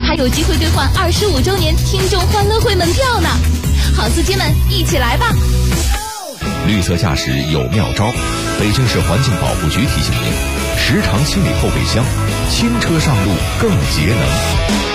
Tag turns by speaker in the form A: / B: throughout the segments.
A: 还有机会兑换25周年听众欢乐会门票呢！好司机们，一起来吧！
B: 绿色驾驶有妙招，北京市环境保护局提醒您：时常清理后备箱，轻车上路更节能。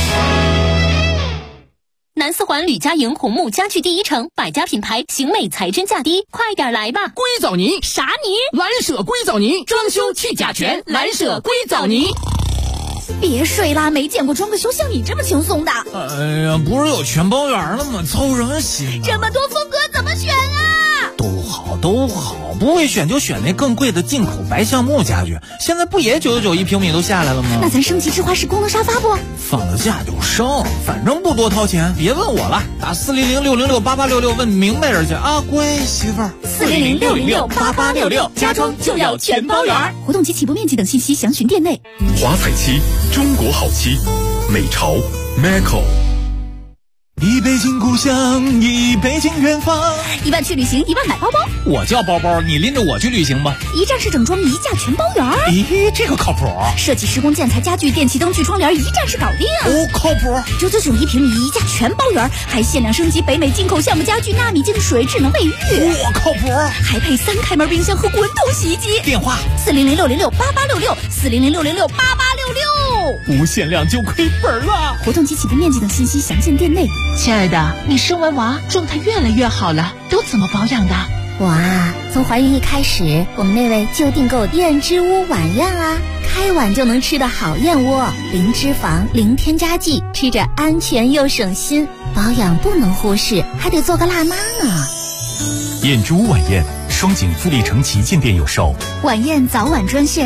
A: 南四环吕家营红木家具第一城，百家品牌，型美材真价低，快点来吧！
C: 硅藻泥
A: 啥泥？
C: 蓝舍硅藻泥，装修去甲醛，蓝舍硅藻泥。
A: 别睡啦，没见过装个修像你这么轻松的。
C: 哎呀，不是有全包圆了吗？凑什么心啊？
A: 这么多风格怎么选啊？
C: 都好，不会选就选那更贵的进口白橡木家具，现在不也999一平米都下来了吗？
A: 那咱升级智化式功能沙发不？
C: 放了假就升，反正不多掏钱，别问我了，打400-606-8866问明白人去啊，乖媳妇儿。
A: 400-606-8866，家装就要全包圆。活动及起步面积等信息详询店内。
D: 华彩漆，中国好漆，美潮 Macco。
C: 一北京故乡，一北京远方。
A: 1万去旅行，1万买包包。
C: 我叫包包，你拎着我去旅行吧。
A: 一站式整装，一价全包圆。
C: 咦，这个靠谱。
A: 设计施工建材家具电器灯具窗帘，一站式搞定。
C: 哦，靠谱。
A: 999一平米，一价全包圆，还限量升级北美进口橡木家具、纳米净水、智能卫浴。
C: 我靠谱。
A: 还配3开门冰箱和滚筒洗衣机。
C: 电话
A: 400-606-8866，400-606-8866。
C: 无限量就亏本了。
A: 活动及起步面积等信息详见店内。
E: 亲爱的，你生完娃状态越来越好了，都怎么保养的？
F: 我啊，从怀孕一开始，我们那位就订购燕之屋晚宴啊，开碗就能吃的好燕窝，零脂肪，零添加剂，吃着安全又省心。保养不能忽视，还得做个辣妈呢。
D: 燕之屋晚宴，双井富力城旗舰店有售。
A: 晚宴早晚专线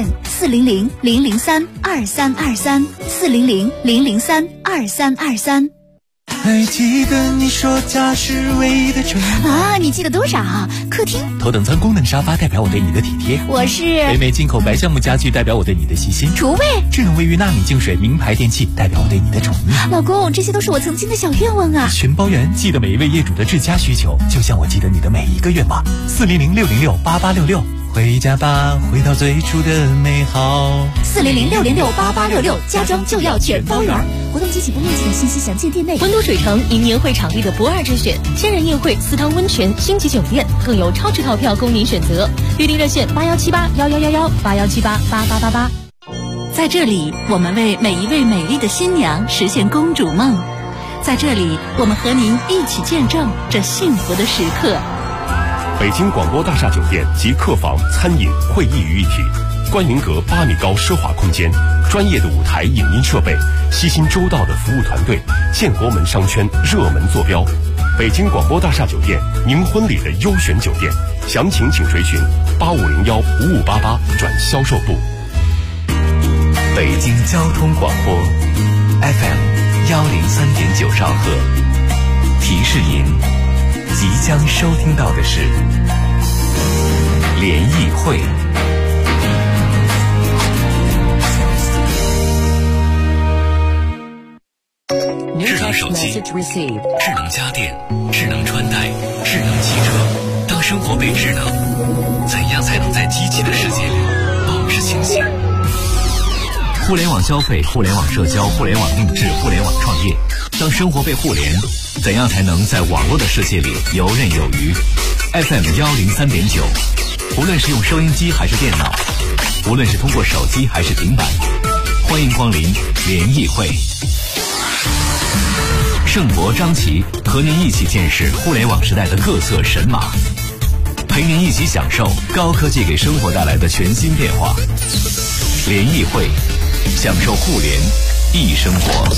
A: 400-003-2323，400-003-2323。
C: 还记得你说家是唯一的城
A: 啊？你记得多少？客厅
D: 头等舱功能沙发代表我对你的体贴。
A: 我是
D: 北美进口白橡木家具代表我对你的细心。
A: 厨卫
D: 智能卫浴纳米净水名牌电器代表我对你的宠溺。
A: 老公，这些都是我曾经的小愿望啊！
D: 全包圆，记得每一位业主的至佳需求，就像我记得你的每一个愿望。400-606-8866，回家吧，回到最初的美好。
A: 400-606-8866，家装就要全包圆。活动及起步面积等信息详见店内。温都水城迎年会场地的不二之选，千人宴会、4汤温泉、星级酒店，更有超值套票供您选择。预订热线81781111，8178888888。在这里，我们为每一位美丽的新娘实现公主梦。在这里，我们和您一起见证这幸福的时刻。
D: 北京广播大厦酒店及客房、餐饮、会议于一体，观云阁8米高奢华空间，专业的舞台影音设备，悉心周到的服务团队，建国门商圈热门坐标。北京广播大厦酒店，您婚礼的优选酒店，详情请垂询8501-5588转销售部。
G: 北京交通广播 FM103.9兆赫，提示您即将收听到的是联谊会。
D: 智能手机、智能家电、智能穿戴、智能汽车。当生活被智能，怎样才能在机器的世界里保持清醒？互联网消费、互联网社交、互联网定制、互联网创业。当生活被互联，怎样才能在网络的世界里游刃有余？ FM103.9，无论是用收音机还是电脑，无论是通过手机还是平板，欢迎光临联谊会。盛博、张琪和您一起见识互联网时代的各色神马，陪您一起享受高科技给生活带来的全新变化。联谊会，享受互联易生活。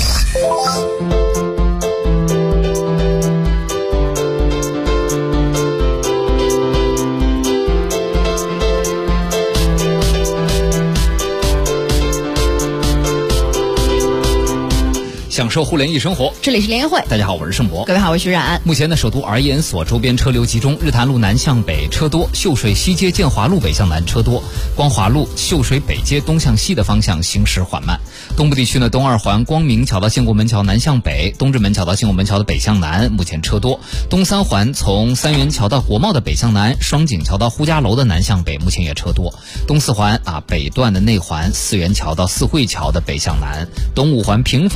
H: 享受互联易生活，
A: 这里是联谊会。
H: 大家好，我是盛博。
A: 各位好，我是徐冉。
H: 目前呢，首都儿研所周边车流集中，日坛路南向北车多，秀水西街建华路北向南车多，光华路秀水北街东向西的方向行驶缓慢。东部地区呢，东二环光明桥到建国门桥南向北，东直门桥到建国门桥的北向南目前车多。东三环从三元桥到国贸的北向南，双井桥到呼家楼的南向北目前也车多。东四环北段的内环四元桥到四惠桥的北向南，东五环平房桥到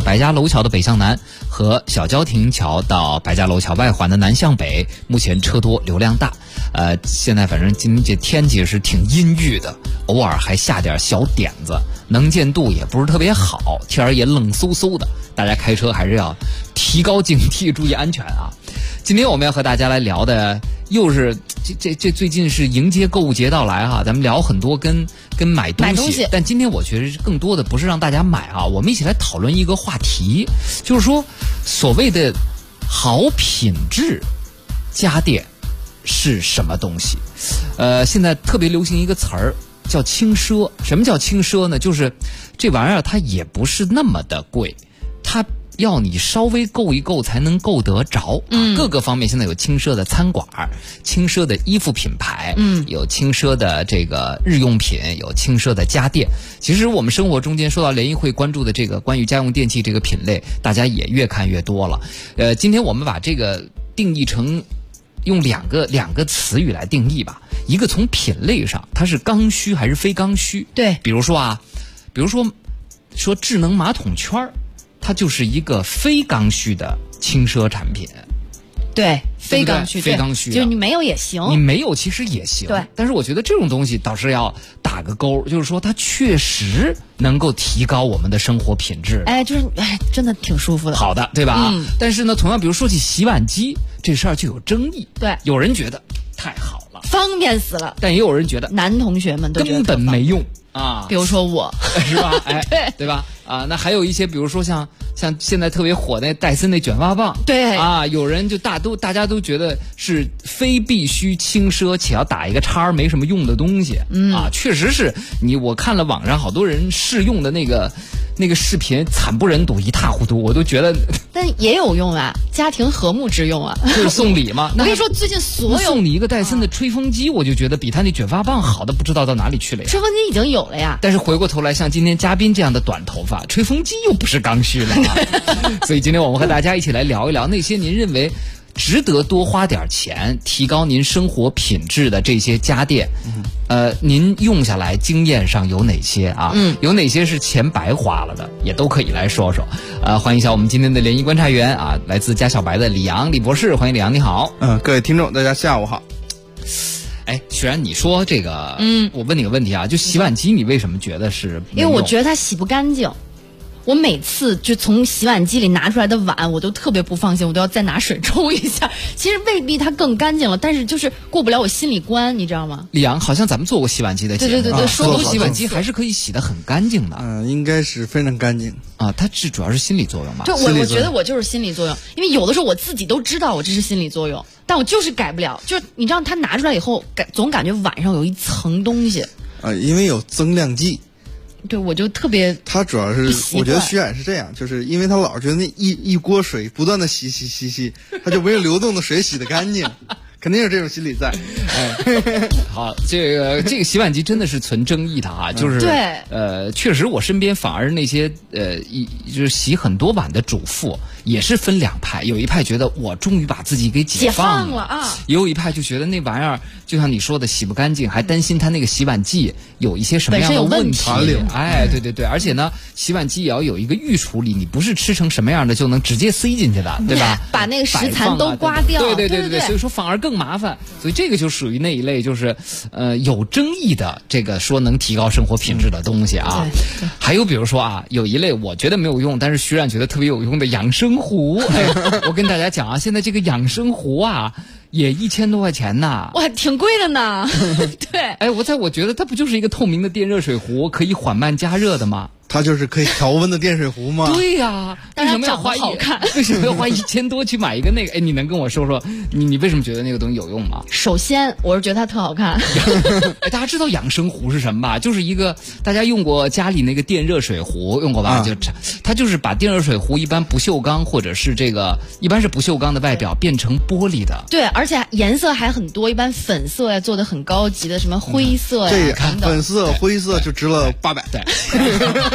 H: 白家楼桥的北向南和小郊亭桥到白家楼桥外环的南向北，目前车多流量大。现在反正今天这天气是挺阴郁的，偶尔还下点小点子，能见度也不是特别好，天儿也冷飕飕的，大家开车还是要提高警惕，注意安全啊。今天我们要和大家来聊的又是这最近是迎接购物节到来哈，咱们聊很多跟买东西，但今天我觉得更多的不是让大家买啊，我们一起来讨论一个话题，就是说所谓的好品质家电是什么东西？现在特别流行一个词儿叫轻奢。什么叫轻奢呢？就是这玩意儿它也不是那么的贵，它要你稍微够一够才能够得着。各个方面现在有轻奢的餐馆，轻奢的衣服品牌，有轻奢的这个日用品，有轻奢的家电。其实我们生活中间说到联谊会关注的这个关于家用电器这个品类，大家也越看越多了。今天我们把这个定义成用两个词语来定义吧。一个从品类上，它是刚需还是非刚需？
A: 对，
H: 比如说智能马桶圈，它就是一个非刚需的轻奢产品。
A: 对，非刚需，
H: 非刚需，
A: 就是你没有也行，
H: 你没有其实也行。
A: 对，
H: 但是我觉得这种东西倒是要打个勾，就是说它确实能够提高我们的生活品质。
A: 真的挺舒服的。
H: 好的，对吧？但是呢，同样比如说起洗碗机这事儿就有争议。
A: 对，
H: 有人觉得太好了，
A: 方便死了，
H: 但也有人觉得
A: 男同学们都觉得
H: 根本没用啊。
A: 比如说我，
H: 是吧？对吧？那还有一些，比如说像现在特别火那戴森那卷发棒，
A: 对
H: 啊，有人就大家都觉得是非必须轻奢且要打一个叉没什么用的东西。确实是我看了网上好多人试用的那个视频，惨不忍睹，一塌糊涂，我都觉得。
A: 但也有用啊，家庭和睦之用啊，
H: 就是送礼嘛。
A: 我跟你说，最近所有
H: 送你一个戴森的吹风机，我就觉得比他那卷发棒好的不知道到哪里去了呀。
A: 吹风机已经有了呀，
H: 但是回过头来，像今天嘉宾这样的短头发，吹风机又不是刚需了啊。所以今天我们和大家一起来聊一聊那些您认为值得多花点钱提高您生活品质的这些家电。您用下来经验上有哪些啊？有哪些是钱白花了的，也都可以来说说。欢迎一下我们今天的联谊观察员啊，来自家小白的李阳李博士，欢迎李阳，你好。
I: 各位听众大家下午好。
H: 虽然你说这个，我问你个问题啊，就洗碗机你为什么觉得是？
A: 因为我觉得它洗不干净。我每次就从洗碗机里拿出来的碗，我都特别不放心，我都要再拿水冲一下。其实未必它更干净了，但是就是过不了我心理关，你知道吗？
H: 李阳好像咱们做过洗碗机的节目，
A: 对，说过
H: 洗碗机还是可以洗得很干净的。
I: 应该是非常干净
H: 啊。它主要是心理作用吧？
A: 对，我觉得我就是心理作用，因为有的时候我自己都知道我这是心理作用，但我就是改不了。就是你知道，它拿出来以后，总感觉碗上有一层东西。
I: 因为有增量剂。
A: 对，我就特别。
I: 他主要是，我觉得徐冉是这样，就是因为他老觉得那一锅水不断的洗，他就没有流动的水洗得干净，肯定有这种心理在。
H: 好，这个洗碗机真的是存争议的啊，就是
A: 对，
H: 确实我身边反而那些就是洗很多碗的主妇也是分两派，有一派觉得我终于把自己给解放
A: 了啊，
H: 也有一派就觉得那玩意儿就像你说的洗不干净，还担心它那个洗碗剂有一些什么样的问题。对，而且呢，洗碗机也要有一个预处理，你不是吃成什么样的就能直接塞进去的，对吧？
A: 把那个食残都刮掉。
H: 对，所以说反而更麻烦。所以这个就属于那一类，就是有争议的这个说能提高生活品质的东西啊。还有比如说啊，有一类我觉得没有用，但是徐冉觉得特别有用的养生壶。我跟大家讲啊，现在这个养生壶啊也1000多块钱呢，
A: 哇，挺贵的呢。对，
H: 我觉得它不就是一个透明的电热水壶，可以缓慢加热的吗？
I: 它就是可以调温的电水壶吗？
H: 对呀，为什么要花为什么要花1000多去买一个那个？你能跟我说说你为什么觉得那个东西有用吗？
A: 首先，我是觉得它特好看。
H: 大家知道养生壶是什么吧？就是一个大家用过家里那个电热水壶用过吧？它就是把电热水壶一般不锈钢或者是一般是不锈钢的外表变成玻璃的。
A: 对，而且颜色还很多，一般粉色呀做的很高级的，什么灰色呀等等。
I: 粉色、灰色就值了800。
H: 对。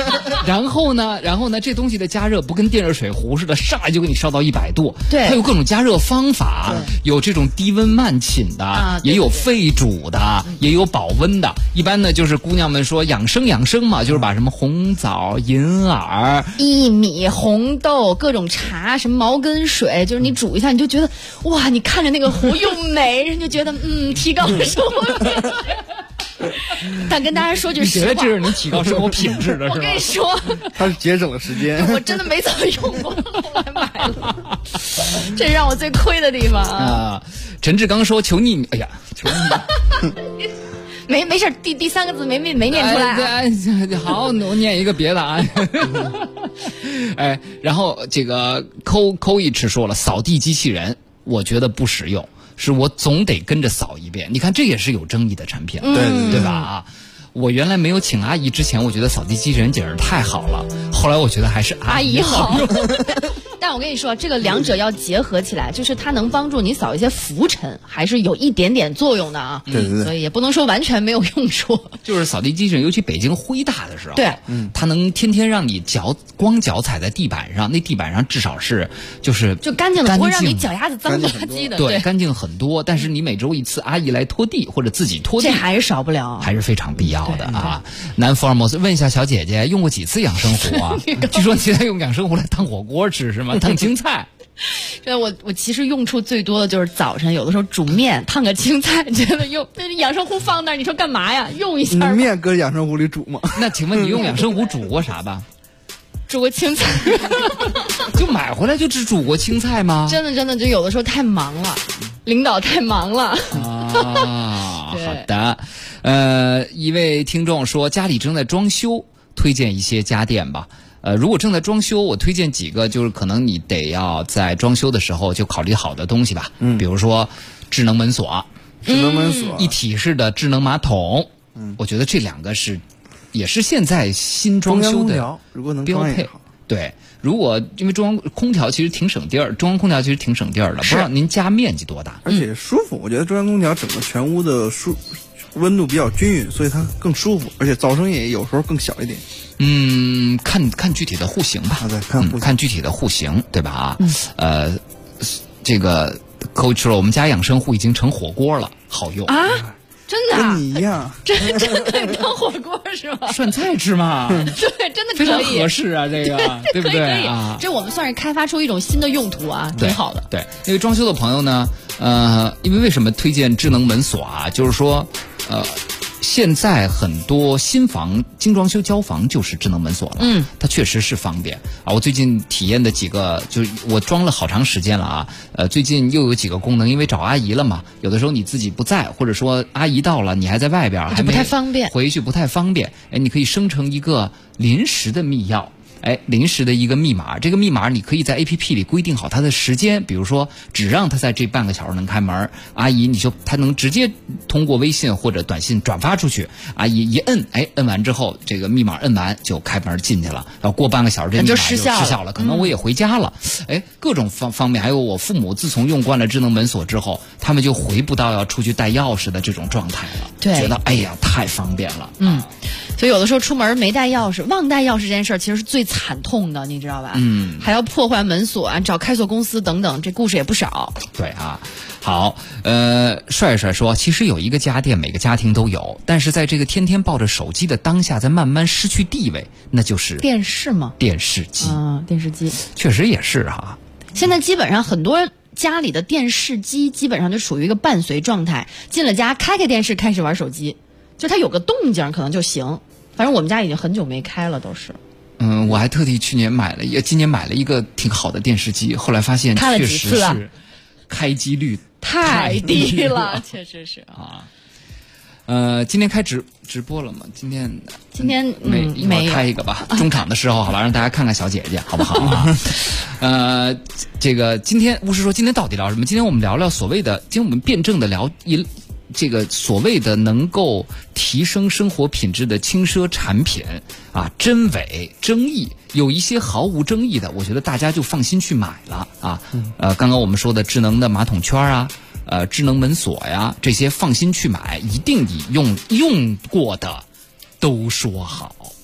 H: 然后呢，这东西的加热不跟电热水壶似的，上来就给你烧到100度。
A: 对，
H: 它有各种加热方法，有这种低温慢浸的，也有沸煮的，也有保温的。一般呢，就是姑娘们说养生嘛，就是把什么红枣、银耳、
A: 薏米、红豆、各种茶，什么毛根水，就是你煮一下，你就觉得哇，你看着那个壶又美，人就觉得提高生活品质。但跟大家说句实话，
H: 你觉得这是能提高生活品质的是吧？
A: 我跟你说，
I: 它是节省了时间。
A: 我真的没怎么用过，后来买了，这是让我最亏的地方啊。
H: 陈志刚说求匿，哎呀，求匿。
A: 没事，第3个字没念出来。
H: 好，我念一个别的啊。哎，然后这个抠一吃说了，扫地机器人，我觉得不实用，是我总得跟着扫一遍。你看，这也是有争议的产品，对吧？啊，我原来没有请阿姨之前，我觉得扫地机器人简直太好了，后来我觉得还是阿姨好用。
A: 但我跟你说，这个两者要结合起来，就是它能帮助你扫一些浮尘，还是有一点点作用的啊。
I: 对，
A: 所以也不能说完全没有用处。
H: 就是扫地机器人，尤其北京灰大的时候，
A: 对，
H: 它能天天让你光脚踩在地板上，那地板上至少是就
A: 干净的，不会让你脚丫子脏吧唧的。
H: 对，干净很多。但是你每周一次，阿姨来拖地或者自己拖地，
A: 这还是少不了，
H: 还是非常必要的啊。南福尔摩斯问一下小姐姐，用过几次养生壶啊？据说你现在用养生壶来烫火锅吃是吗？烫青菜。
A: 对，我其实用处最多的就是早晨，有的时候煮面烫个青菜，觉得用那养生壶放那儿，你说干嘛呀？用一下。
I: 面搁养生壶里煮吗？
H: 那请问你用养生壶煮过啥吧？
A: 煮过青菜。
H: 就买回来就只煮过青菜吗？
A: 真的就有的时候太忙了，领导太忙了。
H: 好的。一位听众说家里正在装修，推荐一些家电吧。如果正在装修，我推荐几个，就是可能你得要在装修的时候就考虑好的东西吧。比如说智能门锁，一体式的智能马桶。我觉得这2个也是现在新装修的标配。对，如果因为中央空调其实挺省地儿，中央空调其实挺省地儿的，不知道您家面积多大？
I: 而且舒服，我觉得中央空调整个全屋的温度比较均匀，所以它更舒服，而且噪声也有时候更小一点。
H: 看具体的户型吧。
I: 对，
H: 看具体的户型，对吧？这个Coach说我们家养生壶已经成火锅了，好用
A: 啊！真的
I: 跟你一样，
A: 真可以当火锅是吗？
H: 涮菜吃嘛？
A: 对，真的可以，
H: 非常合适啊，这个对不对啊？
A: 这我们算是开发出一种新的用途啊，挺好的。
H: 对，那位装修的朋友呢，因为什么推荐智能门锁啊？就是说，现在很多新装修交房就是智能门锁了，它确实是方便啊。我最近体验的几个，就是我装了好长时间了啊。最近又有几个功能，因为找阿姨了嘛，有的时候你自己不在，或者说阿姨到了，你还在外边，还没
A: 不太方便，
H: 回去不太方便。你可以生成一个临时的密钥。临时的一个密码，这个密码你可以在 APP 里规定好它的时间，比如说只让它在这半个小时能开门，阿姨它能直接通过微信或者短信转发出去，阿姨一摁，摁完之后这个密码摁完就开门进去了，然后过半个小时这密码就失效了，可能我也回家了，各种方面，还有我父母自从用惯了智能门锁之后，他们就回不到要出去带钥匙的这种状态了，
A: 对，
H: 觉得太方便了，
A: 所以有的时候出门没带钥匙，忘带钥匙这件事儿其实是最惨痛的，你知道吧？还要破坏门锁啊，找开锁公司等等，这故事也不少。
H: 对啊，好，帅帅说，其实有一个家电每个家庭都有，但是在这个天天抱着手机的当下，在慢慢失去地位，那就是
A: 电视吗？
H: 电视机
A: 电视机
H: 确实也是哈。
A: 现在基本上很多家里的电视机基本上就属于一个伴随状态，进了家开电视开始玩手机，就它有个动静可能就行。反正我们家已经很久没开了，都是。
H: 我还特地今年买了一个挺好的电视机，后来发现确实是开机率
A: 太低了，确实是
H: 啊。今天开直播了吗？今天
A: 没
H: 开一个吧。中场的时候，好吧，让大家看看小姐姐，好不好啊？这个今天巫师说，今天到底聊什么？今天我们聊聊所谓的，今天我们辩证的聊这个所谓的能够提升生活品质的轻奢产品啊，真伪争议，有一些毫无争议的，我觉得大家就放心去买了啊。刚刚我们说的智能的马桶圈啊，智能门锁呀，这些放心去买，一定以用过的都说好。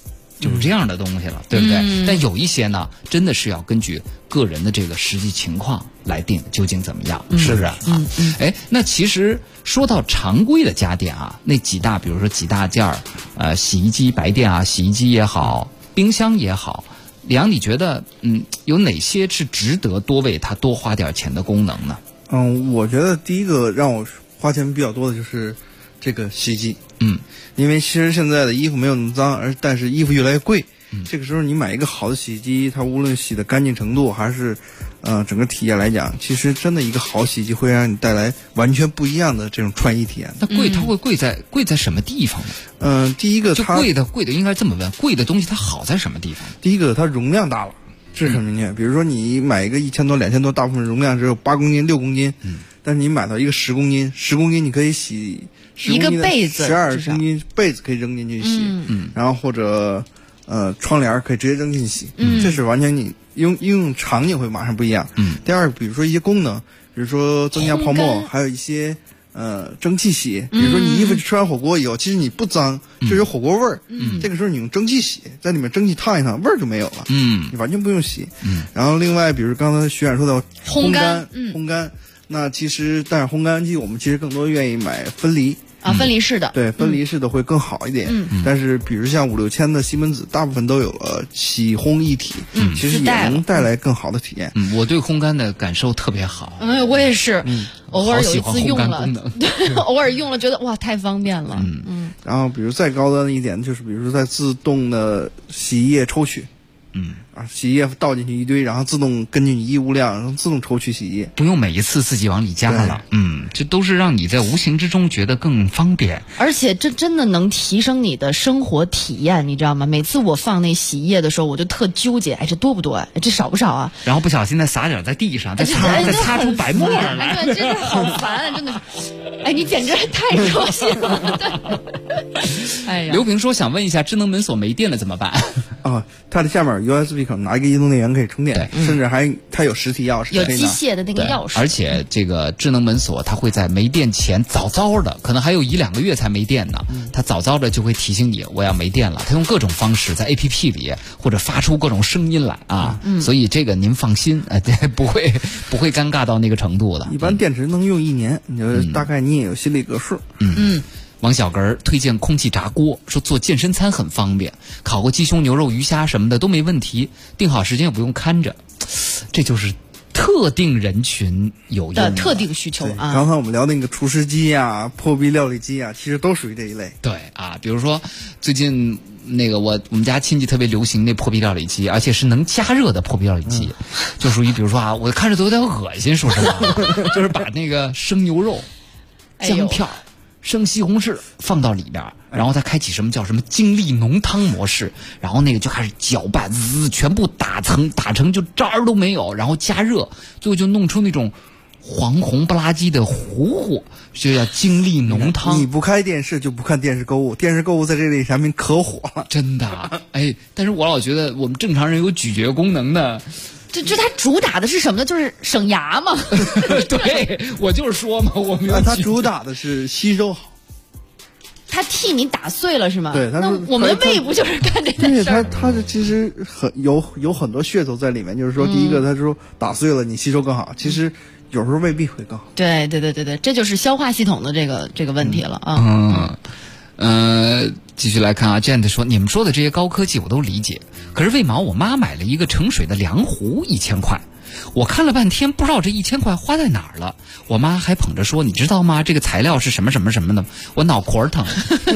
H: 就是这样的东西了，对不对？但有一些呢，真的是要根据个人的这个实际情况来定究竟怎么样，是不是啊？那其实说到常规的家电啊，那几大，比如说几大件儿，洗衣机、白电啊，洗衣机也好，冰箱也好，李阳，你觉得有哪些是值得多为它多花点钱的功能呢？
I: 我觉得第一个让我花钱比较多的就是这个洗衣机。因为其实现在的衣服没有那么脏，但是衣服越来越贵。这个时候你买一个好的洗衣机，它无论洗的干净程度还是整个体验来讲，其实真的一个好洗衣机会让你带来完全不一样的这种穿衣体验。
H: 那它会贵在什么地方呢？
I: 第一个
H: 它贵的应该这么问，贵的东西它好在什么地方？
I: 第一个它容量大了，这是很明显。比如说你买一个1000多、2000多，大部分容量只有8公斤、6公斤，但是你买到一个10公斤，10公斤你可以洗
E: 一个被子
I: ，12公斤被子可以扔进去洗，然后或者窗帘可以直接扔进去洗，这是完全你应用场景会马上不一样。第二，比如说一些功能，比如说增加泡沫，还有一些蒸汽洗，比如说你衣服吃完火锅以后，其实你不脏，就有火锅味儿，这个时候你用蒸汽洗，在里面蒸汽烫一烫，味儿就没有了，你完全不用洗。然后另外，比如刚才徐冉说的烘干。那其实，但是烘干机我们其实更多愿意买分离
E: 分离式的，
I: 对，分离式的会更好一点。但是比如像5、6千的西门子，大部分都有了洗烘一体，其实也能带来更好的体验。
H: 我对烘干的感受特别好。
E: 我也是，偶尔有一次用了，
H: 对，
E: 偶尔用了觉得哇太方便了。
I: 然后比如再高端的一点，就是比如说在自动的洗衣液抽取。洗衣液倒进去一堆，然后自动根据你衣物量，然后自动抽取洗衣液，
H: 不用每一次自己往里加了。这都是让你在无形之中觉得更方便。
E: 而且这真的能提升你的生活体验，你知道吗？每次我放那洗衣液的时候，我就特纠结，这多不多？这少不少啊？
H: 然后不小心再撒点在地上，再擦出白沫来，
E: 真的好烦，真的是。你简直太热心了。
H: 刘平说想问一下，智能门锁没电了怎么办？
I: 它的下面有 USB 口，拿一个移动电源可以充电，甚至它有实体钥匙，
E: 有机械的那个钥匙。
H: 而且这个智能门锁它会在没电前早的，可能还有1-2个月才没电呢，它早的就会提醒你我要没电了。它用各种方式在 APP 里或者发出各种声音来啊，所以这个您放心，不会尴尬到那个程度的。
I: 一般电池能用1年，你就大概你也有心里个数。
H: 王小根推荐空气炸锅，说做健身餐很方便，烤个鸡胸牛肉鱼虾什么的都没问题，定好时间也不用看着，这就是特定人群有用的
E: 特定需求啊。
I: 刚才我们聊那个厨师机啊、破壁料理机啊，其实都属于这一类。
H: 对啊，比如说最近那个我们家亲戚特别流行那破壁料理机，而且是能加热的破壁料理机，就属于比如说我看着都有点恶心，说实话，就是把那个生牛肉、姜片、生西红柿放到里边，然后它开启什么叫什么精力浓汤模式，然后那个就开始搅拌，全部打成就渣儿都没有，然后加热，最后就弄出那种黄红不拉几的糊，就叫精力浓汤。
I: 你不开电视就不看电视购物，电视购物在这类产品可火了，
H: 真的。但是我老觉得我们正常人有咀嚼功能的。
E: 这它主打的是什么呢？就是省牙嘛。
H: 对，我就是说嘛，我们
I: 它主打的是吸收好。
E: 它替你打碎了是吗？
I: 对，
E: 那我们的胃不就是干这件事儿？
I: 它其实有很多噱头在里面，就是说，第一个，它说打碎了你吸收更好，其实有时候未必会更好。
E: 对，这就是消化系统的这个问题了啊。
H: 继续来看啊 ，Jent 说，你们说的这些高科技我都理解，可是为毛我妈买了一个盛水的凉壶1000块，我看了半天不知道这1000块花在哪儿了，我妈还捧着说，你知道吗？这个材料是什么什么什么的，我脑壳疼。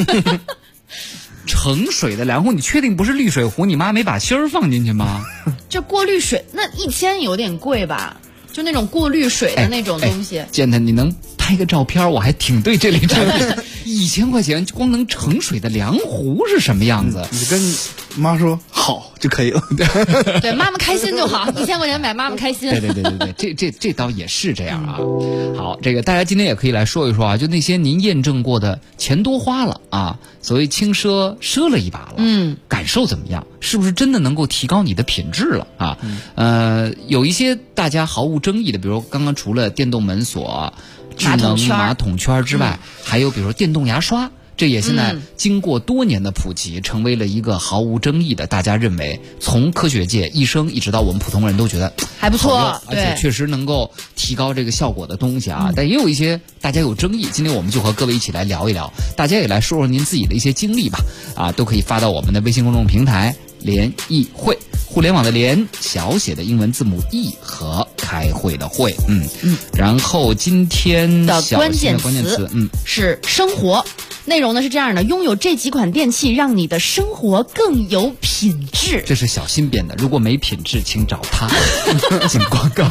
H: 盛水的凉壶，你确定不是滤水壶？你妈没把芯儿放进去吗？
E: 这过滤水那1000有点贵吧？就那种过滤水的那种东西。
H: Jent，你能拍个照片？我还挺对这类产品。1000块钱光能盛水的凉壶是什么样子？
I: 你跟妈说好就可以了。
E: 对，妈妈开心就好。1000块钱买妈妈开心。
H: 对，这倒也是这样啊。好，这个大家今天也可以来说一说啊，就那些您验证过的钱多花了啊，所谓轻奢了一把了，感受怎么样？是不是真的能够提高你的品质了啊？有一些大家毫无争议的，比如刚刚除了电动门锁、智能马桶圈之外，还有比如说电动牙刷。 这也现在经过多年的普及，成为了一个毫无争议的，大家认为从科学界、医生一直到我们普通人都觉得
E: 还不错，
H: 而且确实能够提高这个效果的东西啊。但也有一些大家有争议，今天我们就和各位一起来聊一聊，大家也来说说您自己的一些经历吧。都可以发到我们的微信公众平台联谊会，互联网的联，小写的英文字母 E 和开会的会。然后今天
E: 的关键
H: 词
E: 是生活。内容呢是这样的：拥有这几款电器，让你的生活更有品质。
H: 这是小新编的，如果没品质，请找他。请广告。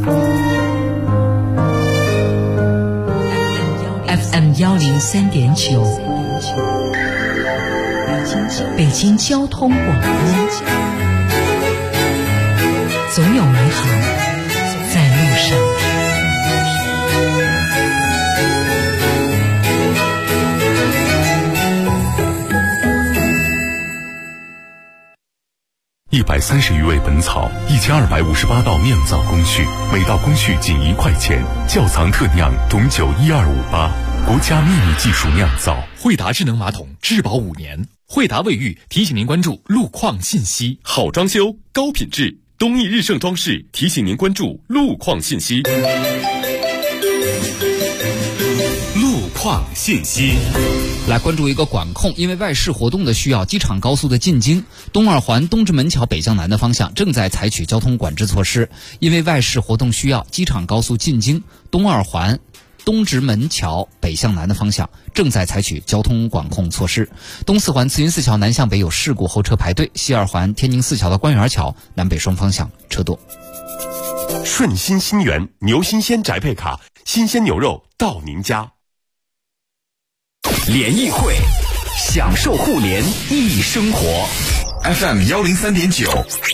J: FM 103.9，北京交通广播，总有美好在路上。
K: 130余味本草，1258道酿造工序，每道工序仅1块钱。窖藏特酿董酒12588，国家秘密技术酿造。
L: 惠达智能马桶质保5年。惠达卫浴提醒您关注路况信息。
M: 好装修，高品质，东义日盛装饰提醒您关注路况信息。路况信息。
H: 来关注一个管控，因为外事活动的需要，机场高速的进京、东二环东直门桥北向南的方向正在采取交通管制措施。因为外事活动需要，机场高速进京、东二环东直门桥北向南的方向正在采取交通管控措施。东四环慈云寺桥南向北有事故，候车排队；西二环天宁寺桥的官园桥南北双方向车多。
M: 顺心新源牛新鲜宅配卡，新鲜牛肉到您家。
D: 联谊会，享受互联易生活。
B: FM 103.9，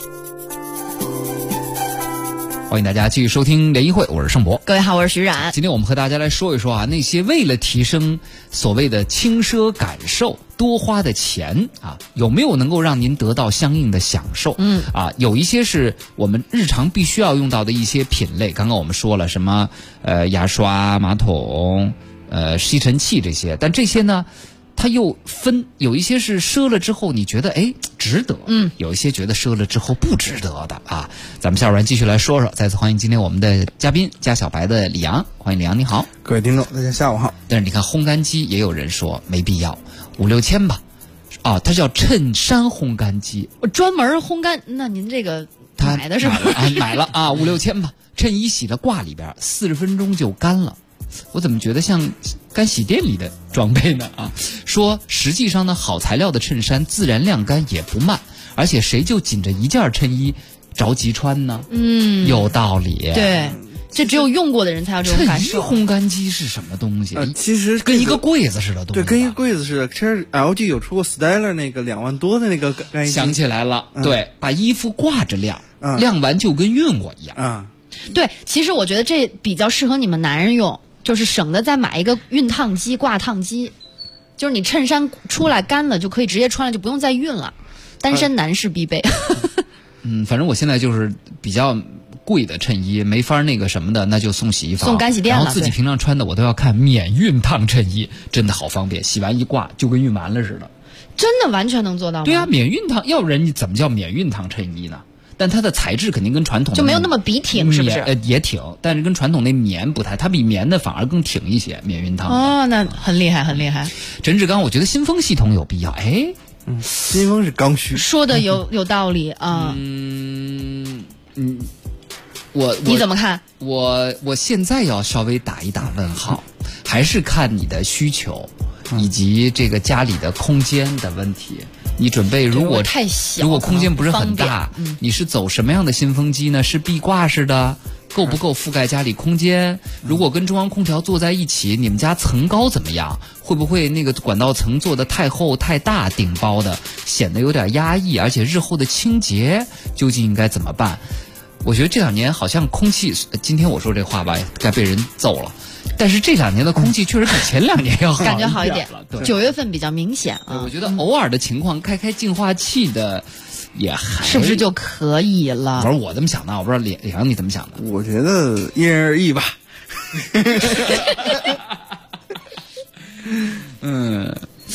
H: 欢迎大家继续收听联谊会，我是盛博。
E: 各位好，我是徐冉。
H: 今天我们和大家来说一说那些为了提升所谓的轻奢感受多花的钱有没有能够让您得到相应的享受？有一些是我们日常必须要用到的一些品类。刚刚我们说了什么牙刷、马桶、吸尘器这些，但这些呢，它又分，有一些是赊了之后你觉得值得，有一些觉得赊了之后不值得的咱们下边继续来说说。再次欢迎今天我们的嘉宾加小白的李阳，欢迎李阳，你好。
I: 各位听众大家下午好。
H: 但是你看烘干机也有人说没必要，5、6千吧，它叫衬衫烘干机，
E: 我专门烘干，那您这个买的是吧？
H: 买了5、6千吧，衬衣洗了挂里边40分钟就干了。我怎么觉得像干洗店里的装备呢？说实际上呢，好材料的衬衫自然晾干也不慢，而且谁就紧着一件衬衣着急穿呢？有道理。
E: 对，这只有用过的人才有这种感受。
H: 烘干机是什么东西？
I: 其实
H: 跟一个柜子似的东西。
I: 对，跟一个柜子似的。其实 LG 有出过 Styler 那个2万多的那个干衣机。
H: 想起来了，对，把衣服挂着晾，晾完就跟熨过一样。
E: 对，其实我觉得这比较适合你们男人用。就是省得再买一个熨烫机、挂烫机，就是你衬衫出来干了就可以直接穿了，就不用再熨了。单身男士必备。
H: 反正我现在就是比较贵的衬衣没法那个什么的，那就送洗衣房、
E: 送干洗店了。
H: 然后自己平常穿的我都要看免熨烫衬衣，真的好方便，洗完一挂就跟熨完了似的。
E: 真的完全能做到吗？
H: 对啊，免熨烫，要不然你怎么叫免熨烫衬衣呢？但它的材质肯定跟传统
E: 就没有那么笔挺，是不是？
H: 也挺，但是跟传统那棉不太，它比棉的反而更挺一些，免熨烫。
E: 那很厉害，很厉害。
H: 陈志刚，我觉得新风系统有必要。
I: 新风是刚需，
E: 说的有道理啊。
H: 你
E: 怎么看？
H: 我现在要稍微打一打问号，还是看你的需求以及这个家里的空间的问题。你准备如果
E: 太小，
H: 如果空间不是很大，你是走什么样的新风机呢？是壁挂式的，够不够覆盖家里空间？如果跟中央空调坐在一起，你们家层高怎么样？会不会那个管道层做的太厚太大，顶包的显得有点压抑？而且日后的清洁究竟应该怎么办？我觉得这2年好像空气，今天我说这话吧，该被人揍了。但是这2年的空气确实比前2年要好，
E: 感觉好一点
H: 了。
E: 对，9月份比较明显
H: 我觉得偶尔的情况开净化器的也还
E: 是不是就可以了？
H: 不是我这么想的，我不知道李阳你怎么想的？
I: 我觉得因人而异吧。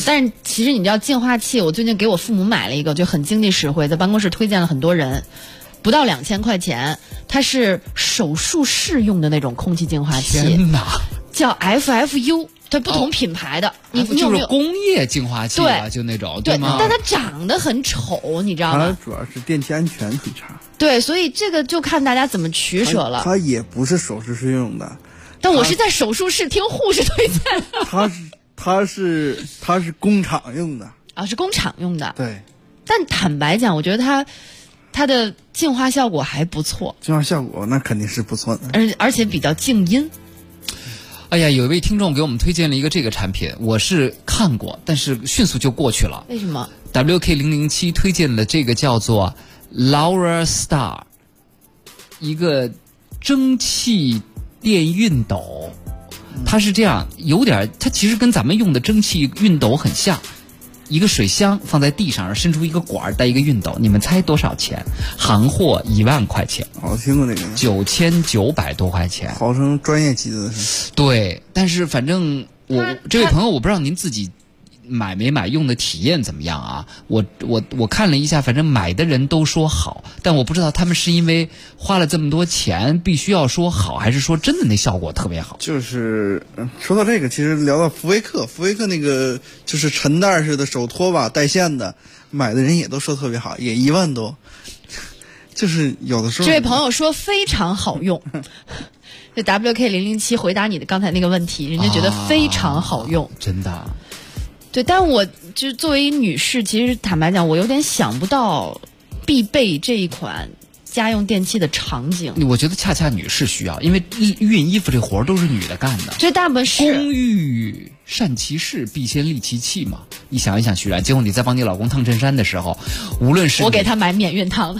E: 但是其实你知道净化器，我最近给我父母买了一个，就很经济实惠，在办公室推荐了很多人，不到2000块钱，它是手术室用的那种空气净化器。
H: 天哪！
E: 叫 FFU， 对，不同品牌的，你有没有？
H: 就是工业净化器吧，就那种，对吗？
E: 但它长得很丑，你知道吗？
I: 它主要是电气安全很差。
E: 对，所以这个就看大家怎么取舍了。
I: 它也不是手术室用的，
E: 但我是在手术室听护士推荐的。
I: 它是工厂用的
E: 啊，是工厂用的。
I: 对，
E: 但坦白讲，我觉得它的净化效果还不错。
I: 净化效果那肯定是不错的，
E: 而且比较静音。
H: 哎呀，有一位听众给我们推荐了一个这个产品，我是看过，但是迅速就过去了。
E: 为什么
H: ？WK007 推荐的这个叫做 Laura Star， 一个蒸汽电熨斗。它是这样，它其实跟咱们用的蒸汽熨斗很像。一个水箱放在地上，伸出一个管带一个熨斗，你们猜多少钱？行货1万块钱。
I: 我听过那个
H: ，9900多块钱，
I: 号称专业级的。
H: 对，但是反正这位朋友，我不知道您自己买没买，用的体验怎么样啊？我看了一下，反正买的人都说好，但我不知道他们是因为花了这么多钱必须要说好，还是说真的那效果特别好。
I: 就是说到这个，其实聊到福威克那个就是沉袋式的手拖把带线的，买的人也都说特别好，也1万多。就是有的时候，
E: 这位朋友说非常好用。这 WK007 回答你的刚才那个问题，人家觉得非常好用，
H: 真的。
E: 对，但我就是作为女士，其实坦白讲，我有点想不到必备这一款家用电器的场景。
H: 我觉得恰恰女士需要，因为熨衣服这活儿都是女的干的。
E: 这大部分是
H: 工欲善其事，必先利其器嘛。你想一想，徐然，结果你在帮你老公烫衬衫的时候，无论是
E: 我给他买免熨烫的，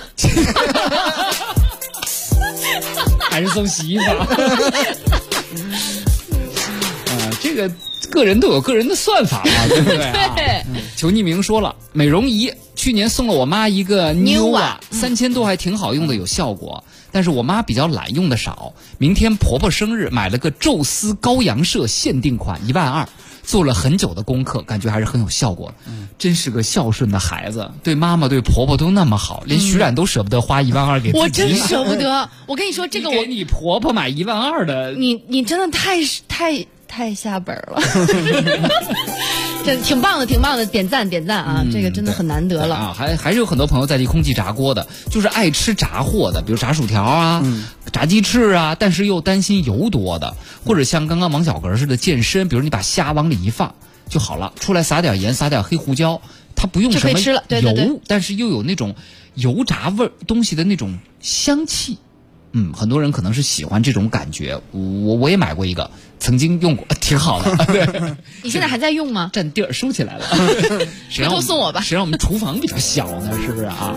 H: 还是送洗衣法。这个个人都有个人的算法嘛，对不对啊？
E: 对。
H: 求匿名说了，美容仪去年送了我妈一个 Nua 3000多，还挺好用的，有效果。但是我妈比较懒，用的少。明天婆婆生日，买了个宙斯高阳社限定款12000，做了很久的功课，感觉还是很有效果。真是个孝顺的孩子，对妈妈对婆婆都那么好，连徐冉都舍不得花12000给自己。
E: 我真舍不得。我跟你说，这个
H: 给你婆婆买12000的，
E: 你真的太下本了。这挺棒的，挺棒的，点赞啊！这个真的很难得了
H: 啊！还是有很多朋友在提空气炸锅的，就是爱吃炸货的，比如炸薯条啊、炸鸡翅啊，但是又担心油多的，或者像刚刚王小格似的健身，比如你把虾往里一放就好了，出来撒点盐，撒点黑胡椒，它不用什么油，
E: 对，
H: 但是又有那种油炸味东西的那种香气。很多人可能是喜欢这种感觉，我也买过一个，曾经用过，挺好的。对，
E: 你现在还在用吗？
H: 占地儿收起来了。
E: 回头送我吧。
H: 谁让我们厨房比较小呢？是不是啊？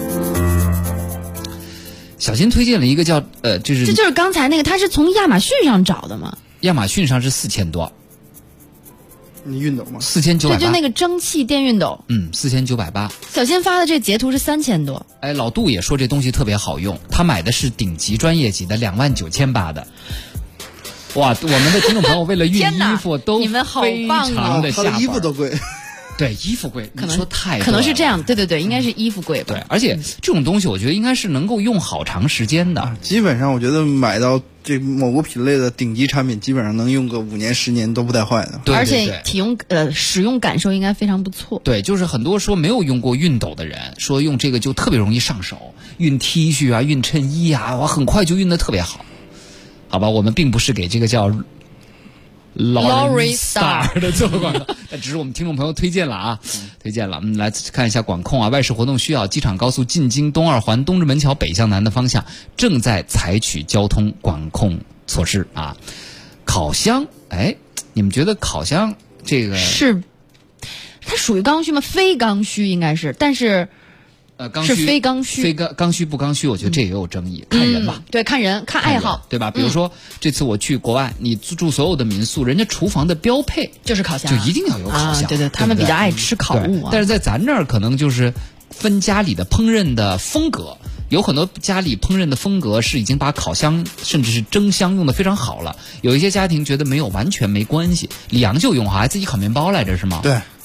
H: 小新推荐了一个叫这
E: 就是刚才那个，他是从亚马逊上找的吗？
H: 亚马逊上是4000多。
I: 你熨斗吗
H: ？4980。
E: 对，就那个蒸汽电熨斗。
H: 4980。
E: 小新发的这截图是3000多。
H: 哎，老杜也说这东西特别好用，他买的是顶级专业级的29800的。哇，我们的听众朋友为了熨衣服都
E: 你们好
H: 棒啊！
I: 他的衣服都贵。
H: 对，衣服贵，
E: 可能
H: 说太
E: 可能是这样，对，应该是衣服贵吧。
H: 对，而且这种东西我觉得应该是能够用好长时间的。
I: 基本上我觉得买到这某个品类的顶级产品，基本上能用个5年10年都不带坏的。
H: 对，
E: 而且使用感受应该非常不错。
H: 对，就是很多说没有用过熨斗的人，说用这个就特别容易上手，熨 T 恤啊、熨衬衣啊，我很快就熨得特别好。好吧，我们并不是给这个叫Laura Star 的做广告，那只是我们听众朋友推荐了啊，推荐了。来看一下管控啊，外事活动需要，机场高速进京东2环东直门桥北向南的方向正在采取交通管控措施啊。烤箱，哎，你们觉得烤箱这个
E: 是它属于刚需吗？非刚需应该是，但是。是非刚需，
H: 刚需不刚需？我觉得这也有争议，看人吧。
E: 对，看人，看爱好，
H: 对吧？比如说这次我去国外，你住所有的民宿，人家厨房的标配
E: 就是烤箱，
H: 就一定要有烤箱。
E: 对，他们比较爱吃烤物啊。
H: 但是在咱这儿可能就是分家里的烹饪的风格，有很多家里烹饪的风格是已经把烤箱甚至是蒸箱用得非常好了。有一些家庭觉得完全没关系。李阳就用还自己烤面包来着是吗？
I: 对。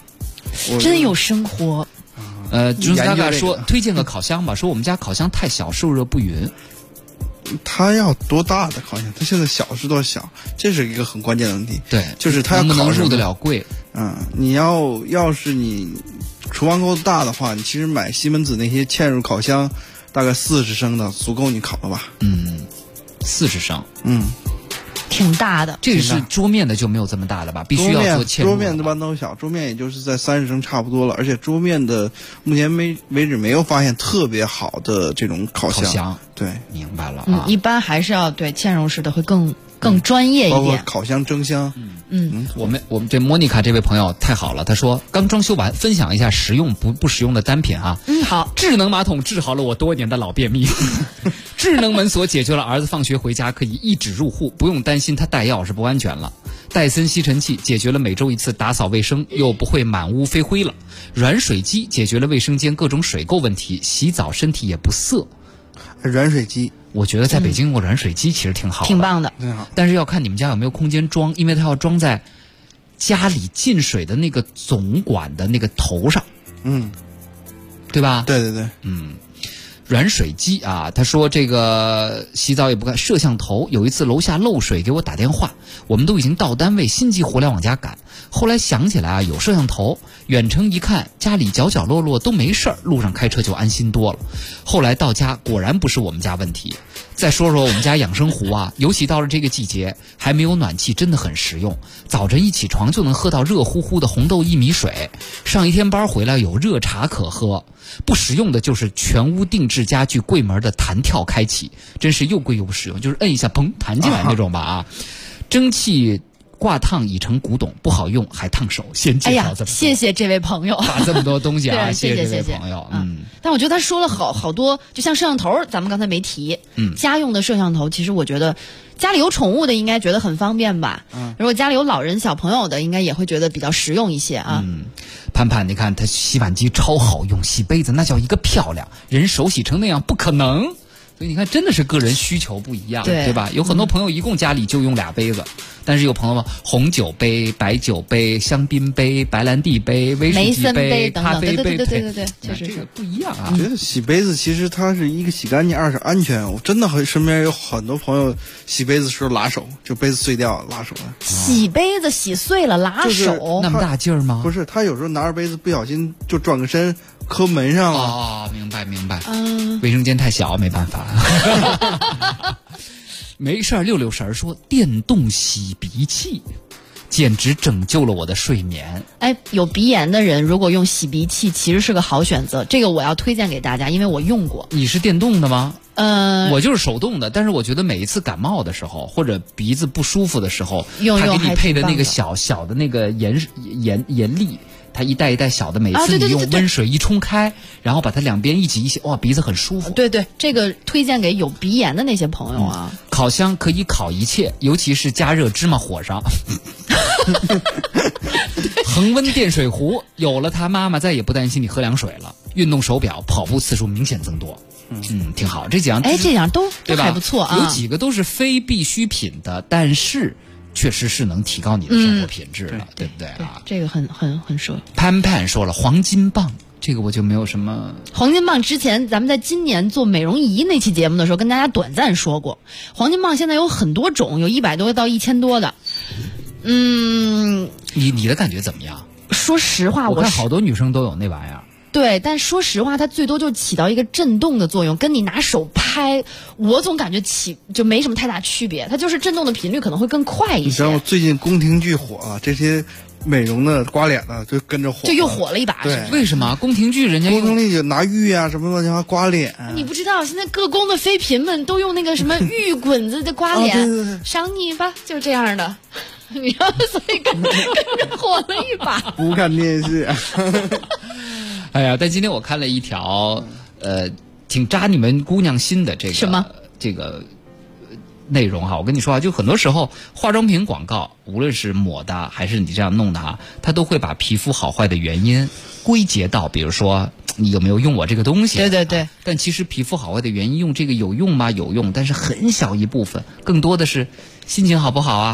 E: 真有生活。
H: 就是大概说推荐个烤箱吧，说我们家烤箱太小，受热不匀。
I: 它要多大的烤箱？它现在小是多小？这是一个很关键的问题。
H: 对，
I: 就是它要
H: 能不能入得了柜？
I: 你要是你厨房够大的话，你其实买西门子那些嵌入烤箱，大概40升的足够你烤了吧
H: ？40升。
E: 挺大的。
H: 这个是桌面的就没有这么大的吧？必须要做嵌入。
I: 桌面一般都小，桌面也就是在30升差不多了。而且桌面的目前为止没有发现特别好的这种烤箱。对，
H: 明白了。
E: 一般还是要对嵌入式的会更专业一点，
I: 包括烤箱、蒸箱。
H: 我们这莫妮卡这位朋友太好了，他说刚装修完，分享一下实用不实用的单品啊。
E: 好，
H: 智能马桶治好了我多年的老便秘，智能门锁解决了儿子放学回家可以一指入户，不用担心他带钥匙不安全了。戴森吸尘器解决了每周1次打扫卫生，又不会满屋飞灰了。软水机解决了卫生间各种水垢问题，洗澡身体也不涩。
I: 软水机。
H: 我觉得在北京用软水机其实挺好的，
E: 挺棒的，
H: 但是要看你们家有没有空间装，因为它要装在家里进水的那个总管的那个头上，对吧？
I: 对对对，
H: 软水机啊，他说这个洗澡也不干，摄像头有一次楼下漏水给我打电话，我们都已经到单位，心急火燎往家赶，后来想起来啊有摄像头，远程一看家里角角落落都没事儿，路上开车就安心多了。后来到家果然不是我们家问题。再说说我们家养生壶啊，尤其到了这个季节还没有暖气，真的很实用，早晨一起床就能喝到热乎乎的红豆薏米水，上一天班回来有热茶可喝。不实用的就是全屋定制家具柜门的弹跳开启，真是又贵又不实用，就是摁一下砰弹进来那种吧蒸汽挂烫已成古董，不好用还烫手，先介绍这么多。
E: 谢谢这位朋友，
H: 发这么多东西啊，
E: 谢
H: 谢这位朋友。
E: 但我觉得他说了好多，就像摄像头，咱们刚才没提，家用的摄像头，其实我觉得家里有宠物的应该觉得很方便吧。如果家里有老人小朋友的，应该也会觉得比较实用一些啊。
H: 盼盼，你看他洗碗机超好用，洗杯子那叫一个漂亮，人手洗成那样不可能。所以你看，真的是个人需求不一样，对吧？有很多朋友一共家里就用2杯子，但是有朋友们红酒杯、白酒杯、香槟杯、白兰地杯、威士忌杯、咖啡杯，
E: 对，
H: 就是这个不一样啊。
I: 我觉得洗杯子其实它是一个洗干净，二是安全。我真的身边有很多朋友洗杯子时候拉手，就杯子碎掉拉手了。
E: 洗杯子洗碎了拉手，
H: 那么大劲儿吗？
I: 不是，他有时候拿着杯子不小心就转个身磕门上了。
H: 明白。卫生间太小，没办法。没事儿，66婶说电动洗鼻器简直拯救了我的睡眠。
E: 有鼻炎的人如果用洗鼻器其实是个好选择，这个我要推荐给大家，因为我用过。
H: 你是电动的吗？我就是手动的，但是我觉得每一次感冒的时候或者鼻子不舒服的时候，他给你配的那个小的那个盐粒，它一袋一袋小的，每次你用温水一冲开，然后把它两边一挤一洗，哇，鼻子很舒服。
E: 对，这个推荐给有鼻炎的那些朋友啊。
H: 烤箱可以烤一切，尤其是加热芝麻火烧。恒温电水壶有了它，妈妈再也不担心你喝凉水了。运动手表跑步次数明显增多。挺好，这几样
E: 都还不错啊。
H: 有几个都是非必需品的，但是确实是能提高你的生活品质的，对不对啊？
E: 这个很奢。
H: 潘潘说了黄金棒，这个我就没有什么。
E: 黄金棒之前咱们在今年做美容仪那期节目的时候跟大家短暂说过，黄金棒现在有很多种，有100多到1000多的。
H: 你的感觉怎么样？
E: 说实话，
H: 我看好多女生都有那玩意儿。
E: 对，但说实话，它最多就起到一个震动的作用，跟你拿手拍，我总感觉就没什么太大区别，它就是震动的频率可能会更快一些。
I: 你知道最近宫廷剧火了，这些美容的刮脸的就跟着火，
E: 就又火了一把。
I: 对，
H: 为什么宫廷剧人家
I: 宫廷剧拿玉啊什么的刮脸？
E: 你不知道，现在各宫的妃嫔们都用那个什么玉滚子的刮脸，
I: 对
E: 赏你吧，就这样的。你知道，所以跟着火了一把。
I: 不看电视。
H: 哎呀，但今天我看了一条，挺扎你们姑娘心的这个内容哈。我跟你说啊，就很多时候化妆品广告，无论是抹的还是你这样弄的哈，它都会把皮肤好坏的原因归结到，比如说你有没有用我这个东西。
E: 对。
H: 但其实皮肤好坏的原因用这个有用吗？有用，但是很小一部分，更多的是心情好不好啊。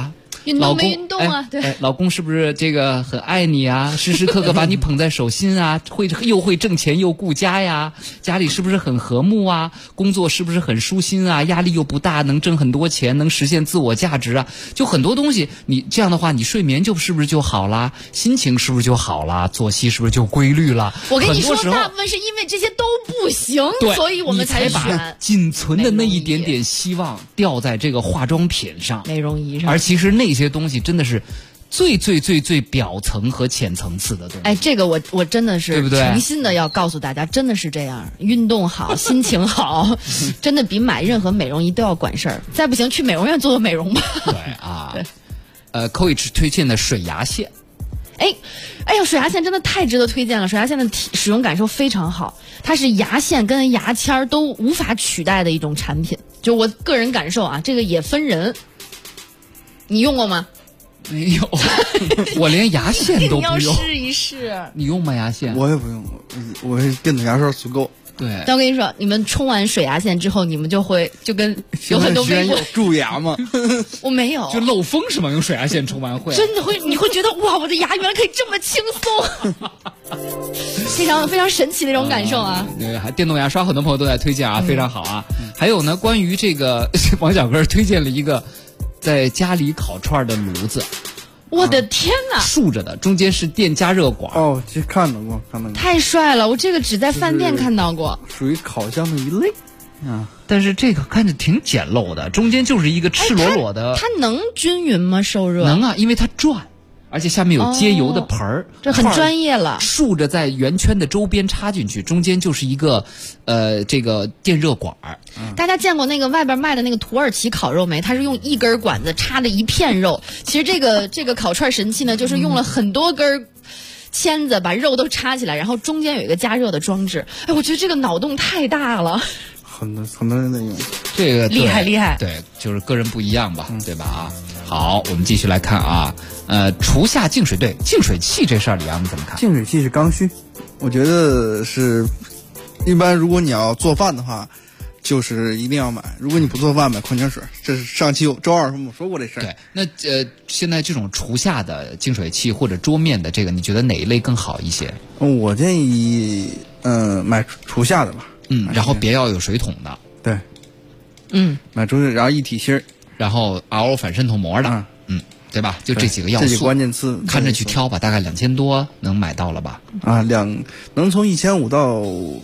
E: 运动没运动啊？对，
H: 老公是不是这个很爱你啊？时时刻刻把你捧在手心啊，又会挣钱又顾家呀？家里是不是很和睦啊？工作是不是很舒心啊？压力又不大，能挣很多钱，能实现自我价值啊？就很多东西，你这样的话，你睡眠是不是就好啦？心情是不是就好啦？作息是不是就规律了？
E: 我跟你说，大部分是因为这些都不行，所以我们才
H: 把仅存的那一点点希望掉在这个化妆品上、
E: 美容仪上，
H: 而其实那些东西真的是最表层和浅层次的东西。
E: 哎，这个我真的是
H: 对不对？
E: 诚心的要告诉大家，真的是这样，运动好，心情好，真的比买任何美容仪都要管事儿。再不行，去美容院做美容吧。
H: 对啊，对，Coach 推荐的水牙线。
E: 哎呦，水牙线真的太值得推荐了！水牙线的使用感受非常好，它是牙线跟牙签都无法取代的一种产品。就我个人感受啊，这个也分人。你用过吗？
H: 没有，我连牙线都不用。
E: 你要试一试。
H: 你用吗？牙线？
I: 我也不用，我电动牙刷足够。
H: 对，
E: 但我跟你说，你们冲完水牙线之后，你们就跟有很多微博
I: 有蛀牙吗？
E: 我没有，
H: 就漏风是吗？用水牙线冲完会
E: 真的会，你会觉得哇，我的牙原来可以这么轻松，非常非常神奇的一种感受啊！
H: 电动牙刷很多朋友都在推荐啊，非常好啊。还有呢，关于这个王小哥推荐了一个在家里烤串的炉子。
E: 我的天哪！
H: 竖着的，中间是电加热管。
I: 哦，其实看到过。
E: 太帅了！我这个只在饭店看到过。
I: 属于烤箱的一类啊，
H: 但是这个看着挺简陋的，中间就是一个赤裸裸的。
E: 它能均匀吗？受热？
H: 能啊，因为它转。而且下面有接油的盆儿，
E: 这很专业了。
H: 竖着在圆圈的周边插进去，中间就是一个这个电热管。
E: 大家见过那个外边卖的那个土耳其烤肉没？它是用一根管子插着一片肉。其实这个烤串神器呢，就是用了很多根签子把肉都插起来，然后中间有一个加热的装置。哎，我觉得这个脑洞太大了。
I: 很多人在用，
H: 这个
E: 厉害。
H: 对，就是个人不一样吧，对吧？啊。好，我们继续来看啊，厨下净水器这事儿，李阳你怎么看？
I: 净水器是刚需，我觉得是，一般如果你要做饭的话，就是一定要买。如果你不做饭，买矿泉水。这是上期周二我们说过这事儿。
H: 对，那现在这种厨下的净水器或者桌面的这个，你觉得哪一类更好一些？
I: 我建议买厨下的吧。
H: 然后别要有水桶的。
I: 对。买厨下，然后一体芯儿。
H: 然后 RO 反渗透膜的，对吧？就这几个要素，
I: 这几个关键词，
H: 看着去挑吧，大概2000多能买到了吧？
I: 啊，能从1500到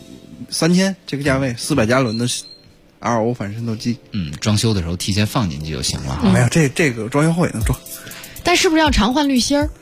I: 3000这个价位，400加仑的 RO 反渗透机。
H: 装修的时候提前放进去就行了。
I: 没有，这个装修后也能装。
E: 但是不是要常换滤芯儿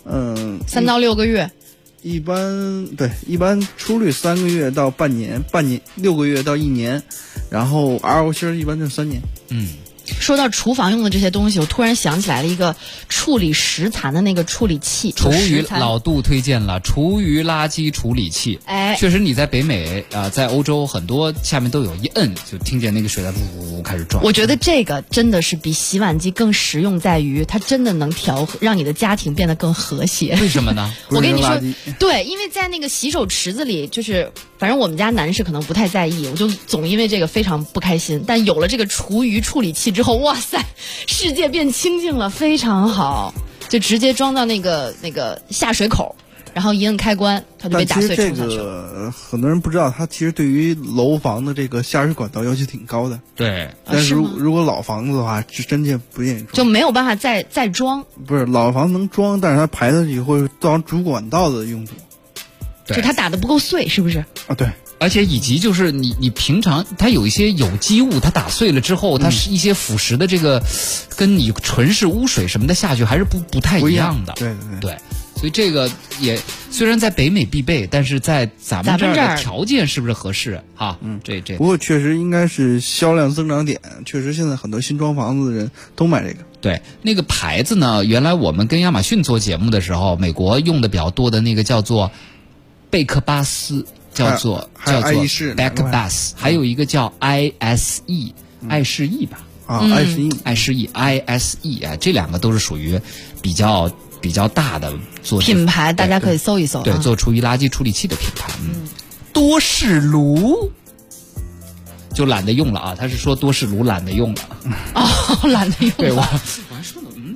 E: ？3到6个月。
I: 一般出滤3个月到半年，6个月到1年，然后 RO 芯儿一般就3年。
E: 说到厨房用的这些东西，我突然想起来了一个处理食残的那个处理器。
H: 厨余老杜推荐了厨余垃圾处理器。确实你在北美在欧洲很多下面都有一摁就听见那个水在呜呜开始转。
E: 我觉得这个真的是比洗碗机更实用，在于它真的能让你的家庭变得更和谐。
H: 为什么呢？
E: 我跟你说，对，因为在那个洗手池子里，就是反正我们家男士可能不太在意，我就总因为这个非常不开心。但有了这个厨余处理器之后，哇塞，世界变清净了，非常好，就直接装到那个下水口，然后一摁开关，它就被打碎冲下去了。
I: 这个很多人不知道，它其实对于楼房的这个下水管道要求挺高的。
H: 对，
I: 但是如果老房子的话，真的不建议装，
E: 就没有办法再装。
I: 不是老房子能装，但是它排出去会造成主管道的用途。
E: 就它打得不够碎，是不是？
I: 啊，对。
H: 而且以及就是你平常它有一些有机物，它打碎了之后，它是一些腐蚀的这个，跟你纯是污水什么的下去还是不太一样的。对，所以这个也虽然在北美必备，但是在咱们这儿的条件是不是合适啊？这
I: 不过确实应该是销量增长点，确实现在很多新装房子的人都买这个。
H: 对，那个牌子呢，原来我们跟亚马逊做节目的时候，美国用的比较多的那个叫做贝克巴斯。叫做
I: 爱意仕
H: Backbass， 还有一个叫 ISE， 爱仕翼吧？爱仕翼 ISE 啊，这两个都是属于比较大的做
E: 品牌，大家可以搜一搜。
H: 对，做厨余垃圾处理器的品牌。多士炉就懒得用了啊，他是说多士炉懒得用了。
E: 懒得用了。
H: 对，我还说呢，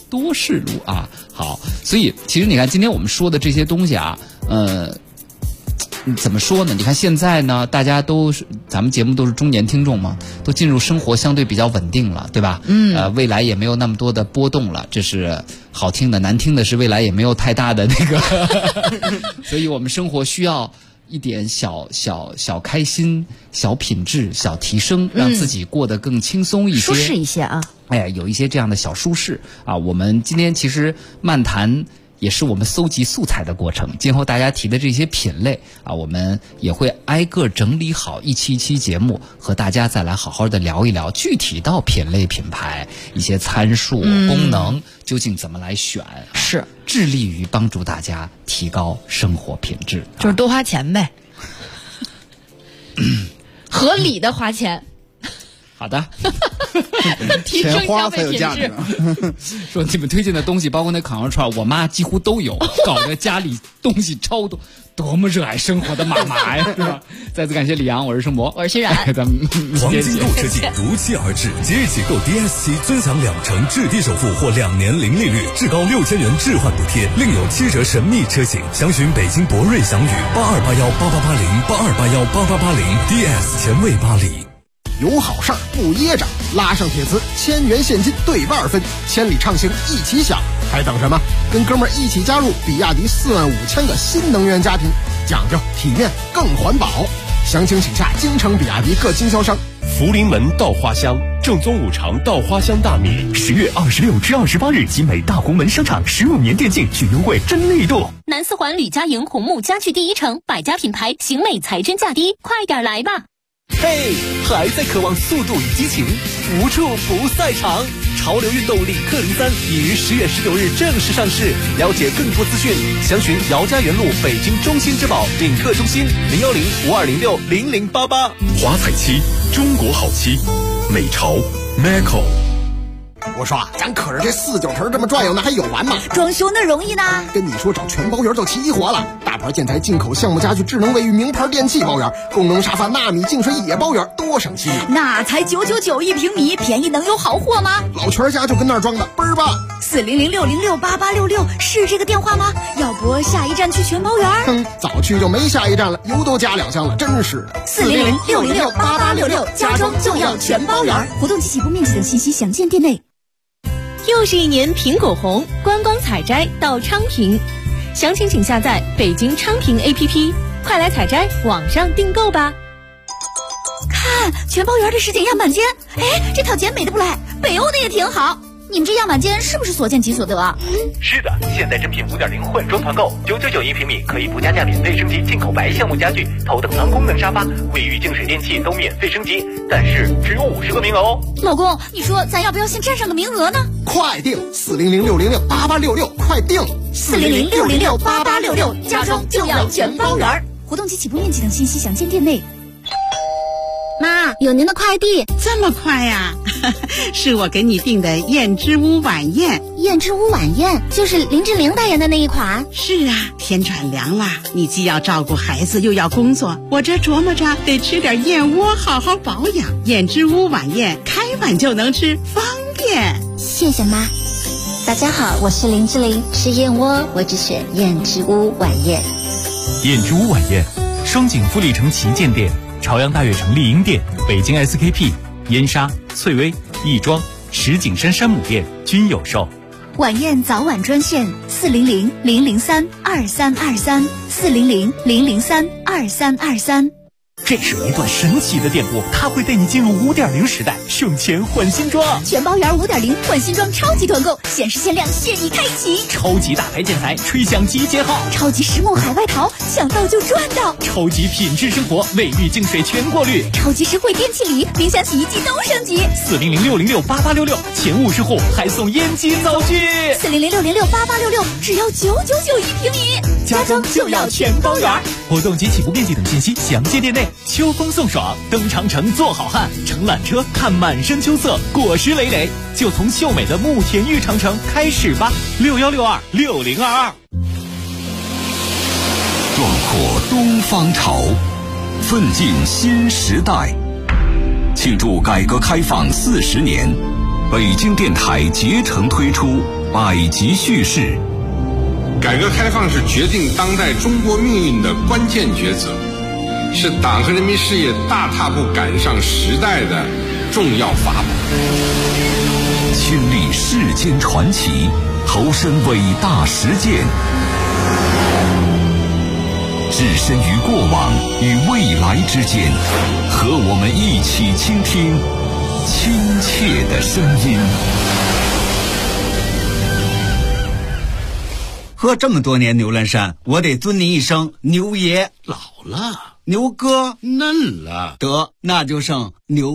H: 多士路啊。好，所以其实你看今天我们说的这些东西啊，怎么说呢？你看现在呢，大家都是咱们节目都是中年听众嘛，都进入生活相对比较稳定了，对吧？未来也没有那么多的波动了，这是好听的。难听的是未来也没有太大的那个，所以我们生活需要一点小开心、小品质、小提升，让自己过得更轻松一些、
E: 舒适一些啊。
H: 有一些这样的小舒适啊。我们今天其实漫谈也是我们搜集素材的过程，今后大家提的这些品类啊，我们也会挨个整理好，一期一期节目和大家再来好好的聊一聊，具体到品类品牌一些参数、功能究竟怎么来选，
E: 是
H: 致力于帮助大家提高生活品质，
E: 就是多花钱呗，合理的花钱。
H: 好的，
E: 提升消费品质。
H: 说你们推荐的东西，包括那烤羊串，我妈几乎都有，搞得家里东西超多，多么热爱生活的妈妈呀，是吧？再次感谢李阳，我是盛博，
E: 我是欣然，
H: 咱们
N: 黄金度设计如期而至，即日起购 DS7尊享2成至低首付或2年零利率，至高6000元置换补贴，另有7折神秘车型。详询北京博瑞祥宇8281888082818880 DS 前卫巴黎。
O: 有好事儿不噎着，拉上铁磁1000元现金对半分，千里畅行一起享，还等什么？跟哥们儿一起加入比亚迪45000个新能源家庭，讲究体面更环保。详情请下京城比亚迪各经销商。
M: 福临门稻花香，正宗五常稻花香大米
P: ，10月26至28日，集美大红门商场15年店庆许优惠真力度。
A: 南四环吕家营红木家具第一城，百家品牌，行美才真价低，快点来吧！
Q: 嘿，还在渴望速度与激情，无处不赛场。潮流运动领克03已于10月19日正式上市，了解更多资讯，详询姚家园路北京中心之宝领克中心01052060088。
N: 华彩漆，中国好漆，美潮 Macco。
O: 我说啊，咱可是这49城这么转悠，那还有完吗？
F: 装修那容易呢。
O: 跟你说，找全包园就齐活了。大牌建材、进口项目家具、智能卫浴、名牌电器包园，功能沙发、纳米净水也包园，多省心。
F: 那才999一平米，便宜能有好货吗？
O: 老全家就跟那儿装的，倍儿棒。
F: 400-606-8866是这个电话吗？要不下一站去全包园？
O: 早去就没下一站了，油都加2箱了，真是的。
F: 400-606-8866，家装就要全包园。活动及起步面积等信息详见店内。
A: 又是一年苹果红，观光采摘到昌平，详情请下载北京昌平 APP， 快来采摘，网上订购吧。
F: 看全包园的实景样板间，哎，这套简美的不赖，北欧的也挺好。你们这样板间是不是所见即所得啊？
P: 是的，现在正品5.0换装团购，999一平米，可以不加价免费升级进口白橡木家具、头等舱功能沙发、卫浴净水电器都免费升级，但是只有50个名额哦。
F: 老公，你说咱要不要先占上个名额呢？
O: 快订400-606-8866，快订
F: 400-606-8866，家装就要全包园。活动及起步面积等信息详见店内。
R: 妈，有您的快递。
S: 这么快呀？是我给你订的燕之屋晚宴。
F: 燕之屋晚宴就是林志玲代言的那一款。
S: 是啊，天转凉了，你既要照顾孩子又要工作，我这琢磨着得吃点燕窝好好保养。燕之屋晚宴开碗就能吃，方便。
F: 谢谢妈。
T: 大家好，我是林志玲，吃燕窝我只选燕之屋晚宴。
L: 燕之屋晚宴，双井富力城旗舰店、朝阳大悦城丽婴店、北京 SKP、燕莎、翠微、亦庄、石景山山姆店均有售。
F: 晚宴早晚专线400-003-2323 400-003-2323。
P: 这是一段神奇的电波，它会带你进入5.0时代，省钱换新装。
F: 全包园5.0换新装超级团购，限时限量，现已开启。
P: 超级大牌建材，吹响集结号。
F: 超级实木海外淘，抢到就赚到。
P: 超级品质生活，卫浴净水全过滤。
F: 超级实惠电器礼，冰箱、洗衣机都升级。
P: 400-606-8866，前50户还送烟机灶具。
F: 400-606-8866，只要999一平米，
P: 家装就要全包园。活动及起步面积等信息详见店内。秋风送爽，登长城做好汉，乘缆车看满山秋色，果实累累，就从秀美的慕田峪长城开始吧。6162-6022。
B: 壮阔东方潮，奋进新时代。庆祝改革开放40年，北京电台竭诚推出百集叙事。
U: 改革开放是决定当代中国命运的关键抉择，是党和人民事业大踏步赶上时代的重要法宝。
B: 亲历世间传奇，投身伟大实践，置身于过往与未来之间，和我们一起倾听亲切的声音。
V: 喝这么多年牛栏山，我得尊您一声牛爷。
W: 老了，
V: 牛哥
W: 嫩了，
V: 得那就剩牛